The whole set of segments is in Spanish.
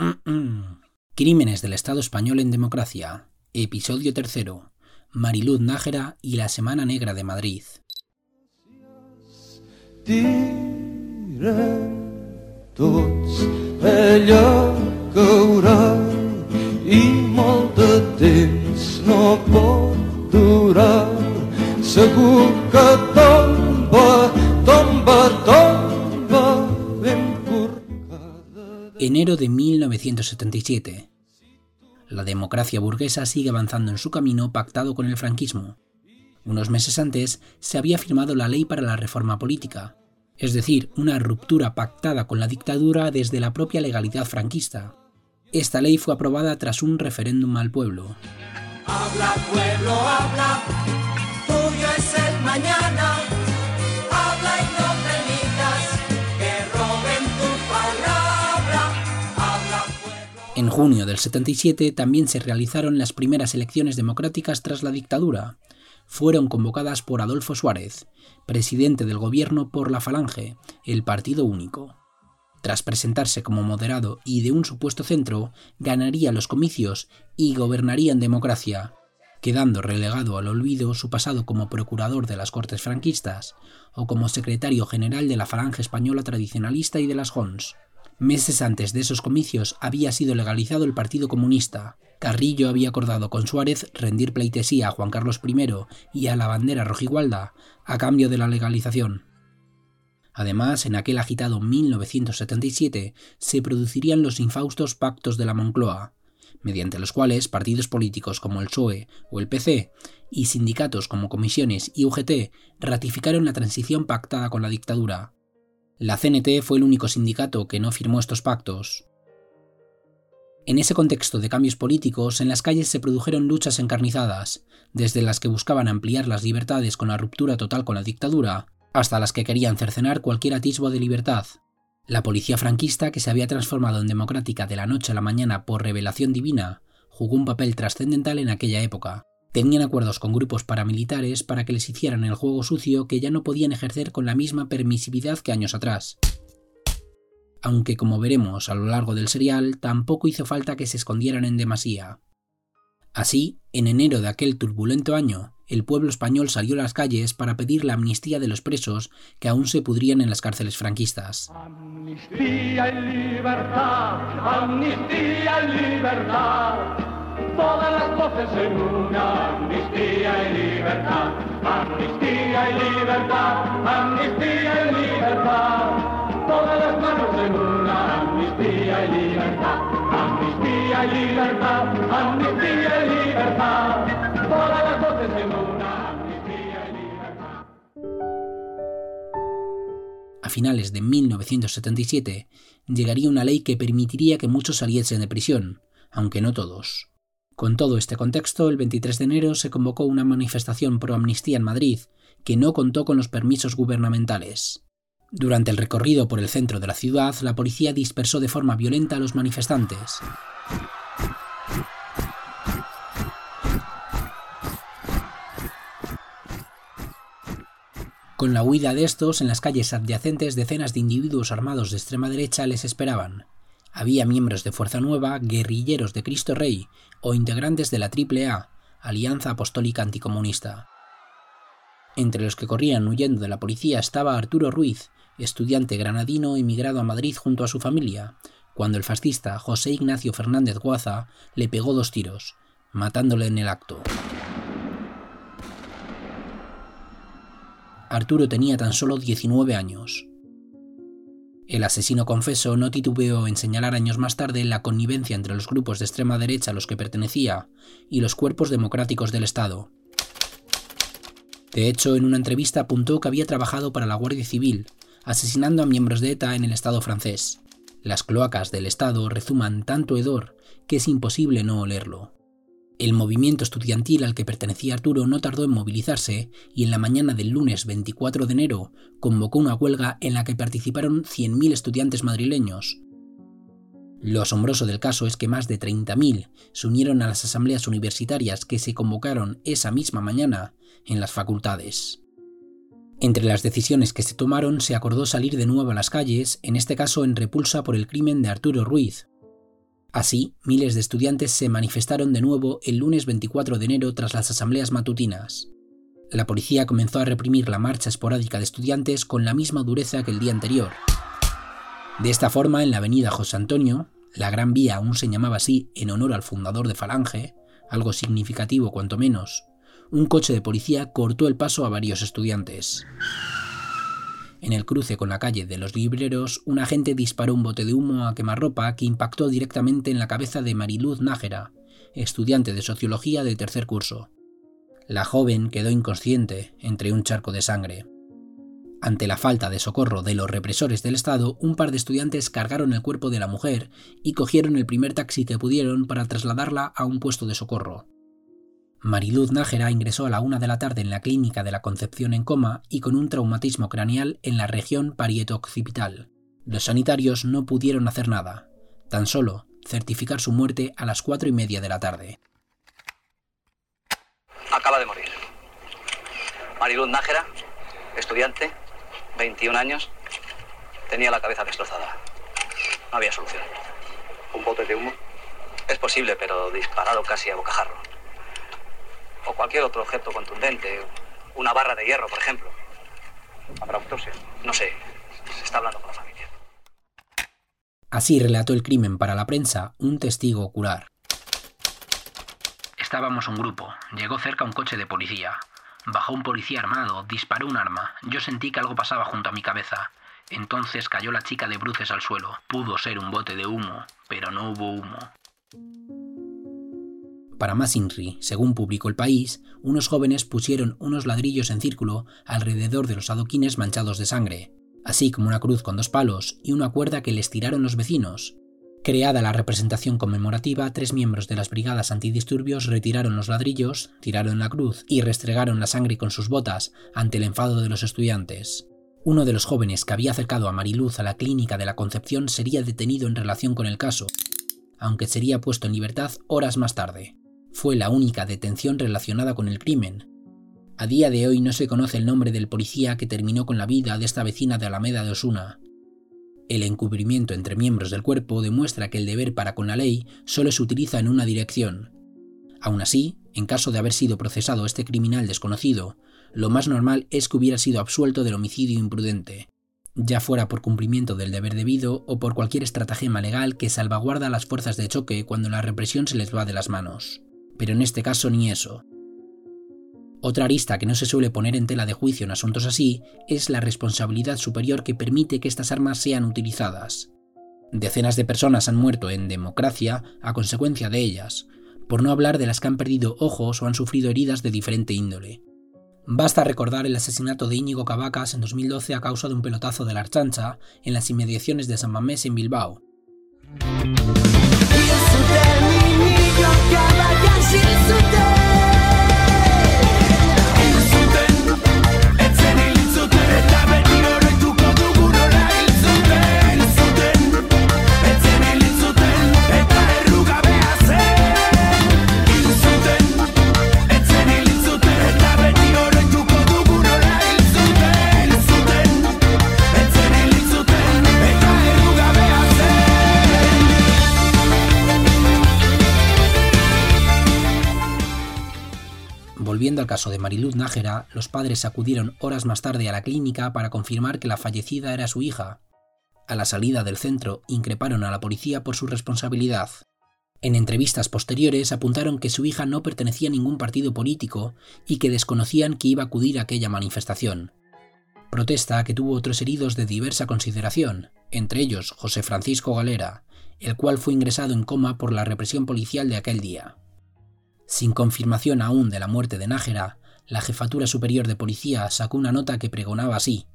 Crímenes del Estado español en democracia. Episodio 3. Mariluz Nájera y la Semana Negra de Madrid. Tots allò caurà i molt de temps no pot durar. Segur que tomba ben corcada. Enero de 1977. La democracia burguesa sigue avanzando en su camino pactado con el franquismo. Unos meses antes se había firmado la Ley para la Reforma Política, es decir, una ruptura pactada con la dictadura desde la propia legalidad franquista. Esta ley fue aprobada tras un referéndum al pueblo. Habla, pueblo, habla, tuyo es el mañana. Habla y no permitas que roben tu palabra. Habla, pueblo. En junio del 77 también se realizaron las primeras elecciones democráticas tras la dictadura. Fueron convocadas por Adolfo Suárez, presidente del gobierno por la Falange, el partido único. Tras presentarse como moderado y de un supuesto centro, ganaría los comicios y gobernaría en democracia, quedando relegado al olvido su pasado como procurador de las Cortes franquistas o como secretario general de la Falange Española Tradicionalista y de las Jons. Meses antes de esos comicios había sido legalizado el Partido Comunista. Carrillo había acordado con Suárez rendir pleitesía a Juan Carlos I y a la bandera rojigualda a cambio de la legalización. Además, en aquel agitado 1977 se producirían los infaustos pactos de la Moncloa, mediante los cuales partidos políticos como el PSOE o el PC y sindicatos como Comisiones y UGT ratificaron la transición pactada con la dictadura. La CNT fue el único sindicato que no firmó estos pactos. En ese contexto de cambios políticos, en las calles se produjeron luchas encarnizadas, desde las que buscaban ampliar las libertades con la ruptura total con la dictadura, hasta las que querían cercenar cualquier atisbo de libertad. La policía franquista, que se había transformado en democrática de la noche a la mañana por revelación divina, jugó un papel trascendental en aquella época. Tenían acuerdos con grupos paramilitares para que les hicieran el juego sucio que ya no podían ejercer con la misma permisividad que años atrás. Aunque, como veremos a lo largo del serial, tampoco hizo falta que se escondieran en demasía. Así, en enero de aquel turbulento año, el pueblo español salió a las calles para pedir la amnistía de los presos que aún se pudrían en las cárceles franquistas. Amnistía y libertad, amnistía y libertad. Todas las voces en una, amnistía y libertad, amnistía y libertad, amnistía y libertad. Todas las manos en una, amnistía y libertad, amnistía y libertad, amnistía y libertad. Todas las voces en una, amnistía y libertad. A finales de 1977 llegaría una ley que permitiría que muchos saliesen de prisión, aunque no todos. Con todo este contexto, el 23 de enero se convocó una manifestación pro amnistía en Madrid, que no contó con los permisos gubernamentales. Durante el recorrido por el centro de la ciudad, la policía dispersó de forma violenta a los manifestantes. Con la huida de estos, en las calles adyacentes decenas de individuos armados de extrema derecha les esperaban. Había miembros de Fuerza Nueva, guerrilleros de Cristo Rey o integrantes de la AAA, Alianza Apostólica Anticomunista. Entre los que corrían huyendo de la policía estaba Arturo Ruiz, estudiante granadino emigrado a Madrid junto a su familia, cuando el fascista José Ignacio Fernández Guaza le pegó 2 tiros, matándole en el acto. Arturo tenía tan solo 19 años. El asesino confeso no titubeó en señalar años más tarde la connivencia entre los grupos de extrema derecha a los que pertenecía y los cuerpos democráticos del Estado. De hecho, en una entrevista apuntó que había trabajado para la Guardia Civil, asesinando a miembros de ETA en el Estado francés. Las cloacas del Estado rezuman tanto hedor que es imposible no olerlo. El movimiento estudiantil al que pertenecía Arturo no tardó en movilizarse y en la mañana del lunes 24 de enero convocó una huelga en la que participaron 100.000 estudiantes madrileños. Lo asombroso del caso es que más de 30.000 se unieron a las asambleas universitarias que se convocaron esa misma mañana en las facultades. Entre las decisiones que se tomaron se acordó salir de nuevo a las calles, en este caso en repulsa por el crimen de Arturo Ruiz. Así, miles de estudiantes se manifestaron de nuevo el lunes 24 de enero tras las asambleas matutinas. La policía comenzó a reprimir la marcha esporádica de estudiantes con la misma dureza que el día anterior. De esta forma, en la avenida José Antonio, la Gran Vía aún se llamaba así en honor al fundador de Falange, algo significativo cuanto menos, un coche de policía cortó el paso a varios estudiantes. En el cruce con la calle de los Libreros, un agente disparó un bote de humo a quemarropa que impactó directamente en la cabeza de Mariluz Nájera, estudiante de Sociología de tercer curso. La joven quedó inconsciente entre un charco de sangre. Ante la falta de socorro de los represores del Estado, un par de estudiantes cargaron el cuerpo de la mujer y cogieron el primer taxi que pudieron para trasladarla a un puesto de socorro. Mariluz Nájera ingresó a la 1 de la tarde en la clínica de la Concepción en coma y con un traumatismo craneal en la región parieto-occipital. Los sanitarios no pudieron hacer nada, tan solo certificar su muerte a las 4:30 de la tarde. Acaba de morir. Mariluz Nájera, estudiante, 21 años, tenía la cabeza destrozada. No había solución. ¿Un bote de humo? Es posible, pero disparado casi a bocajarro. O cualquier otro objeto contundente, una barra de hierro, por ejemplo. ¿Habrá autopsia? No sé, se está hablando con la familia. Así relató el crimen para la prensa un testigo ocular. Estábamos un grupo, llegó cerca un coche de policía. Bajó un policía armado, disparó un arma. Yo sentí que algo pasaba junto a mi cabeza. Entonces cayó la chica de bruces al suelo. Pudo ser un bote de humo, pero no hubo humo. Para más INRI, según publicó El País, unos jóvenes pusieron unos ladrillos en círculo alrededor de los adoquines manchados de sangre, así como una cruz con 2 palos y una cuerda que les tiraron los vecinos. Creada la representación conmemorativa, 3 miembros de las brigadas antidisturbios retiraron los ladrillos, tiraron la cruz y restregaron la sangre con sus botas ante el enfado de los estudiantes. Uno de los jóvenes que había acercado a Mariluz a la clínica de la Concepción sería detenido en relación con el caso, aunque sería puesto en libertad horas más tarde. Fue la única detención relacionada con el crimen. A día de hoy no se conoce el nombre del policía que terminó con la vida de esta vecina de Alameda de Osuna. El encubrimiento entre miembros del cuerpo demuestra que el deber para con la ley solo se utiliza en una dirección. Aún así, en caso de haber sido procesado este criminal desconocido, lo más normal es que hubiera sido absuelto del homicidio imprudente, ya fuera por cumplimiento del deber debido o por cualquier estratagema legal que salvaguarda a las fuerzas de choque cuando la represión se les va de las manos. Pero en este caso ni eso. Otra arista que no se suele poner en tela de juicio en asuntos así es la responsabilidad superior que permite que estas armas sean utilizadas. Decenas de personas han muerto en democracia a consecuencia de ellas, por no hablar de las que han perdido ojos o han sufrido heridas de diferente índole. Basta recordar el asesinato de Íñigo Cabacas en 2012 a causa de un pelotazo de la Archancha en las inmediaciones de San Mamés en Bilbao. Volviendo al caso de Mariluz Nájera, los padres acudieron horas más tarde a la clínica para confirmar que la fallecida era su hija. A la salida del centro, increparon a la policía por su responsabilidad. En entrevistas posteriores apuntaron que su hija no pertenecía a ningún partido político y que desconocían que iba a acudir a aquella manifestación. Protesta que tuvo otros heridos de diversa consideración, entre ellos José Francisco Galera, el cual fue ingresado en coma por la represión policial de aquel día. Sin confirmación aún de la muerte de Nájera, la Jefatura Superior de Policía sacó una nota que pregonaba así: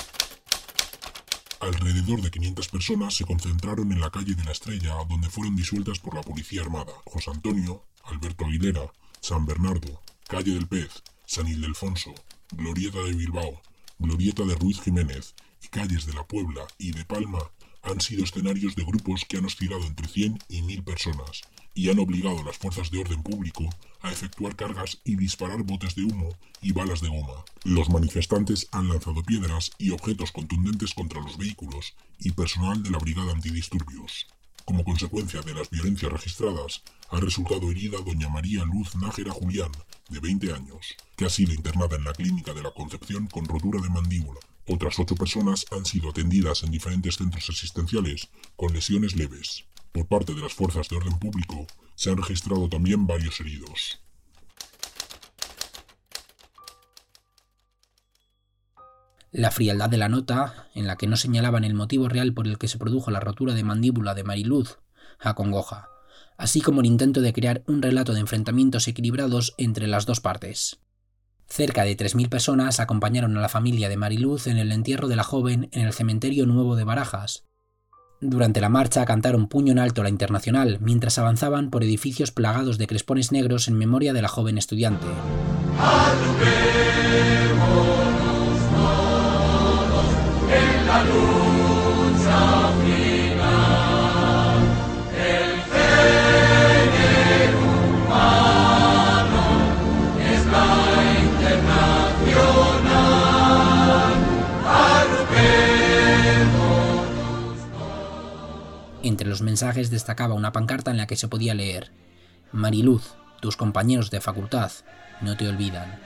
Alrededor de 500 personas se concentraron en la calle de la Estrella, donde fueron disueltas por la Policía Armada. José Antonio, Alberto Aguilera, San Bernardo, Calle del Pez, San Ildefonso, Glorieta de Bilbao, Glorieta de Ruiz Jiménez y calles de La Puebla y de Palma han sido escenarios de grupos que han oscilado entre 100 y 1000 personas y han obligado a las fuerzas de orden público a efectuar cargas y disparar botes de humo y balas de goma. Los manifestantes han lanzado piedras y objetos contundentes contra los vehículos y personal de la Brigada Antidisturbios. Como consecuencia de las violencias registradas, ha resultado herida doña María Luz Nájera Julián, de 20 años, que ha sido internada en la Clínica de la Concepción con rotura de mandíbula. Otras 8 personas han sido atendidas en diferentes centros asistenciales con lesiones leves. Por parte de las fuerzas de orden público, se han registrado también varios heridos. La frialdad de la nota, en la que no señalaban el motivo real por el que se produjo la rotura de mandíbula de Mariluz, acongoja, así como el intento de crear un relato de enfrentamientos equilibrados entre las dos partes. Cerca de 3.000 personas acompañaron a la familia de Mariluz en el entierro de la joven en el Cementerio Nuevo de Barajas. Durante la marcha cantaron puño en alto la Internacional mientras avanzaban por edificios plagados de crespones negros en memoria de la joven estudiante. En la lucha final, el género humano es la Internacional. Arruguémonos. Entre los mensajes destacaba una pancarta en la que se podía leer: Mariluz, tus compañeros de facultad no te olvidan.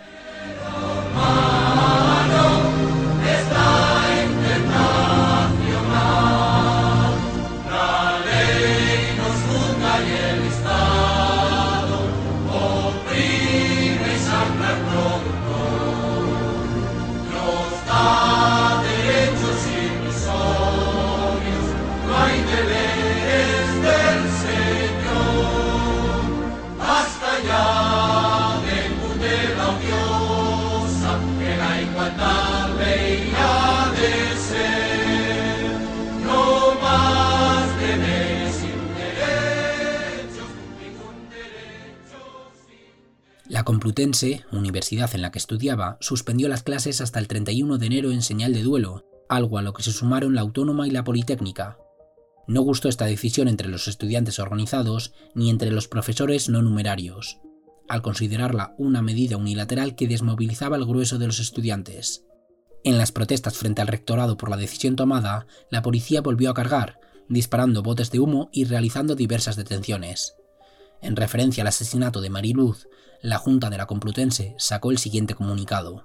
La ley nos juzga y el Estado oprime y saca el productor. Nos da derechos irrisorios, no hay deberes del Señor. Basta ya de tutela odiosa, que la igualdad debería de ser. No más deberes sin derechos, ningún derecho sin... La Complutense, universidad en la que estudiaba, suspendió las clases hasta el 31 de enero en señal de duelo, algo a lo que se sumaron la Autónoma y la Politécnica. No gustó esta decisión entre los estudiantes organizados ni entre los profesores no numerarios, al considerarla una medida unilateral que desmovilizaba al grueso de los estudiantes. En las protestas frente al rectorado por la decisión tomada, la policía volvió a cargar, disparando botes de humo y realizando diversas detenciones. En referencia al asesinato de Mariluz, la Junta de la Complutense sacó el siguiente comunicado.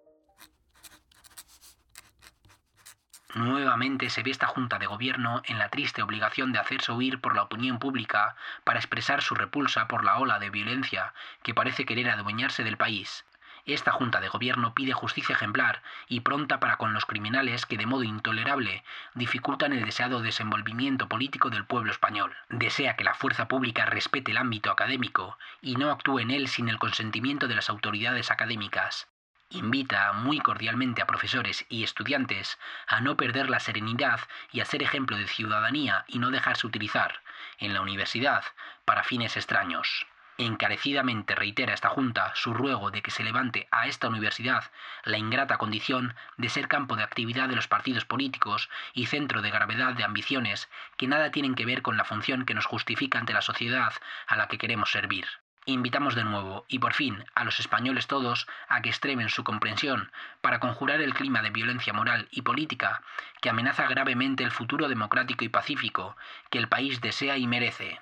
Nuevamente se ve esta Junta de Gobierno en la triste obligación de hacerse oír por la opinión pública para expresar su repulsa por la ola de violencia que parece querer adueñarse del país. Esta Junta de Gobierno pide justicia ejemplar y pronta para con los criminales que de modo intolerable dificultan el deseado desenvolvimiento político del pueblo español. Desea que la fuerza pública respete el ámbito académico y no actúe en él sin el consentimiento de las autoridades académicas. Invita muy cordialmente a profesores y estudiantes a no perder la serenidad y a ser ejemplo de ciudadanía y no dejarse utilizar, en la universidad, para fines extraños. Encarecidamente reitera esta Junta su ruego de que se levante a esta universidad la ingrata condición de ser campo de actividad de los partidos políticos y centro de gravedad de ambiciones que nada tienen que ver con la función que nos justifica ante la sociedad a la que queremos servir. Invitamos de nuevo, y por fin, a los españoles todos a que extremen su comprensión para conjurar el clima de violencia moral y política que amenaza gravemente el futuro democrático y pacífico que el país desea y merece.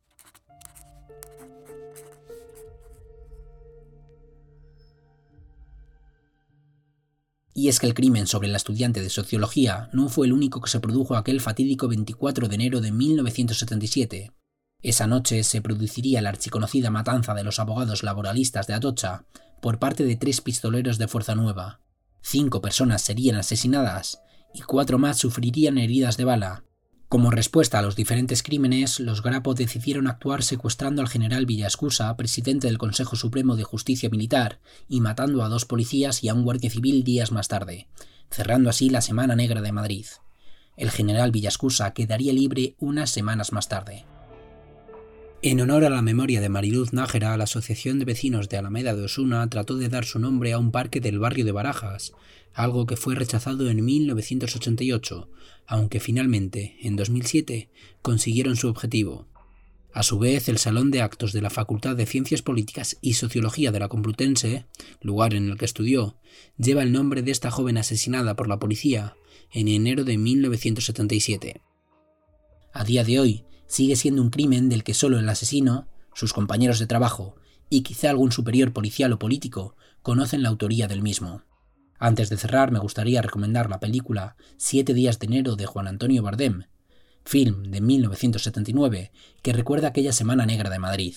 Y es que el crimen sobre la estudiante de Sociología no fue el único que se produjo aquel fatídico 24 de enero de 1977. Esa noche se produciría la archiconocida matanza de los abogados laboralistas de Atocha por parte de 3 pistoleros de Fuerza Nueva. 5 personas serían asesinadas y 4 más sufrirían heridas de bala. Como respuesta a los diferentes crímenes, los Grapo decidieron actuar secuestrando al general Villascusa, presidente del Consejo Supremo de Justicia Militar, y matando a 2 policías y a un guardia civil días más tarde, cerrando así la Semana Negra de Madrid. El general Villascusa quedaría libre unas semanas más tarde. En honor a la memoria de Mariluz Nájera, la Asociación de Vecinos de Alameda de Osuna trató de dar su nombre a un parque del barrio de Barajas, algo que fue rechazado en 1988, aunque finalmente, en 2007, consiguieron su objetivo. A su vez, el Salón de Actos de la Facultad de Ciencias Políticas y Sociología de la Complutense, lugar en el que estudió, lleva el nombre de esta joven asesinada por la policía en enero de 1977. A día de hoy, sigue siendo un crimen del que solo el asesino, sus compañeros de trabajo y quizá algún superior policial o político conocen la autoría del mismo. Antes de cerrar, me gustaría recomendar la película 7 días de enero de Juan Antonio Bardem, film de 1979 que recuerda aquella Semana Negra de Madrid.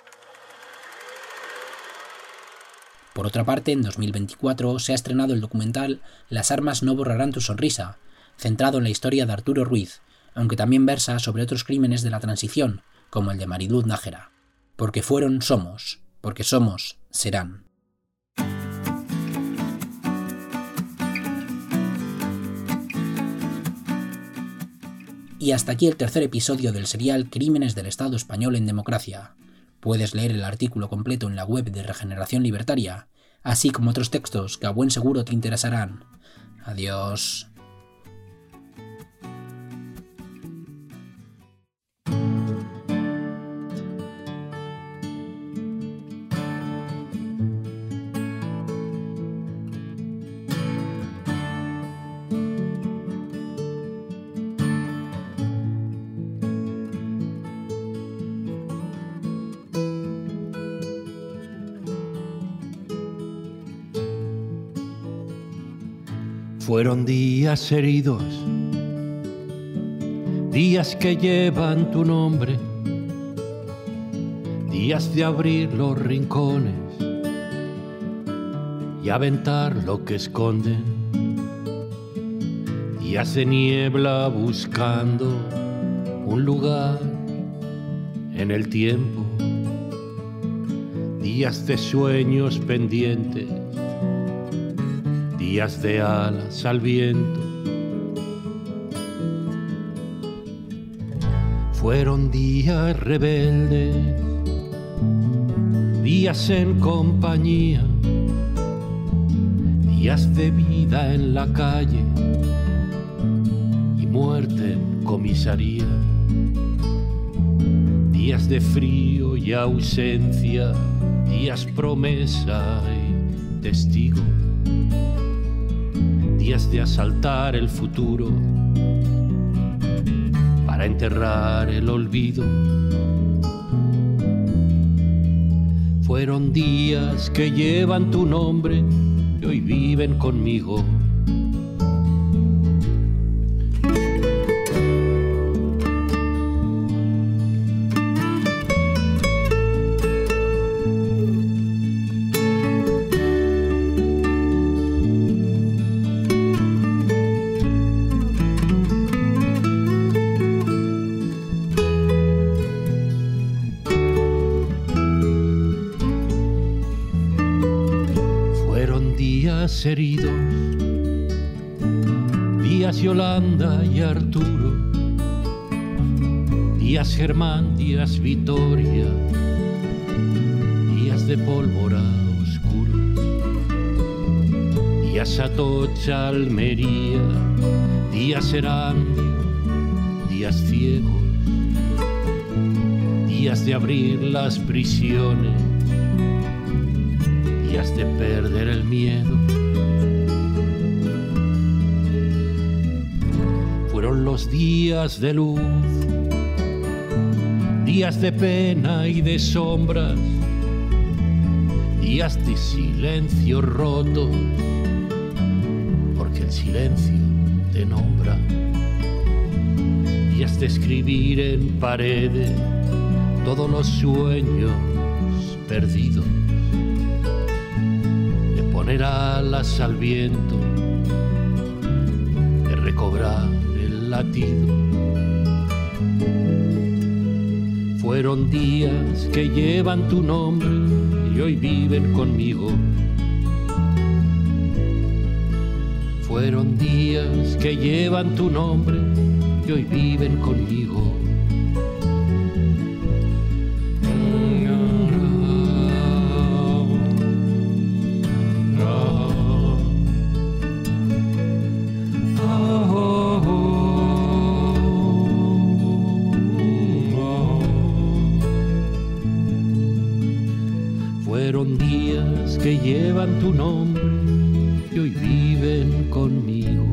Por otra parte, en 2024 se ha estrenado el documental Las armas no borrarán tu sonrisa, centrado en la historia de Arturo Ruiz, aunque también versa sobre otros crímenes de la transición, como el de Mariluz Nájera. Porque fueron, somos. Porque somos, serán. Y hasta aquí el tercer episodio del serial Crímenes del Estado Español en Democracia. Puedes leer el artículo completo en la web de Regeneración Libertaria, así como otros textos que a buen seguro te interesarán. Adiós. Fueron días heridos, días que llevan tu nombre, días de abrir los rincones y aventar lo que esconden, días de niebla buscando un lugar en el tiempo, días de sueños pendientes, días de alas al viento. Fueron días rebeldes, días en compañía, días de vida en la calle y muerte en comisaría, días de frío y ausencia, días promesa y testigo, días de asaltar el futuro para enterrar el olvido. Fueron días que llevan tu nombre y hoy viven conmigo. Heridos, días Yolanda y Arturo, días Germán, días Vitoria, días de pólvora oscuros, días Atocha, Almería, días Erandio, días ciegos, días de abrir las prisiones, días de perder el miedo. Fueron los días de luz, días de pena y de sombras, días de silencio roto, porque el silencio te nombra, días de escribir en paredes todos los sueños perdidos, de poner alas al viento, de recobrar latido. Fueron días que llevan tu nombre y hoy viven conmigo. Fueron días que llevan tu nombre y hoy viven conmigo. Fueron días que llevan tu nombre y hoy viven conmigo.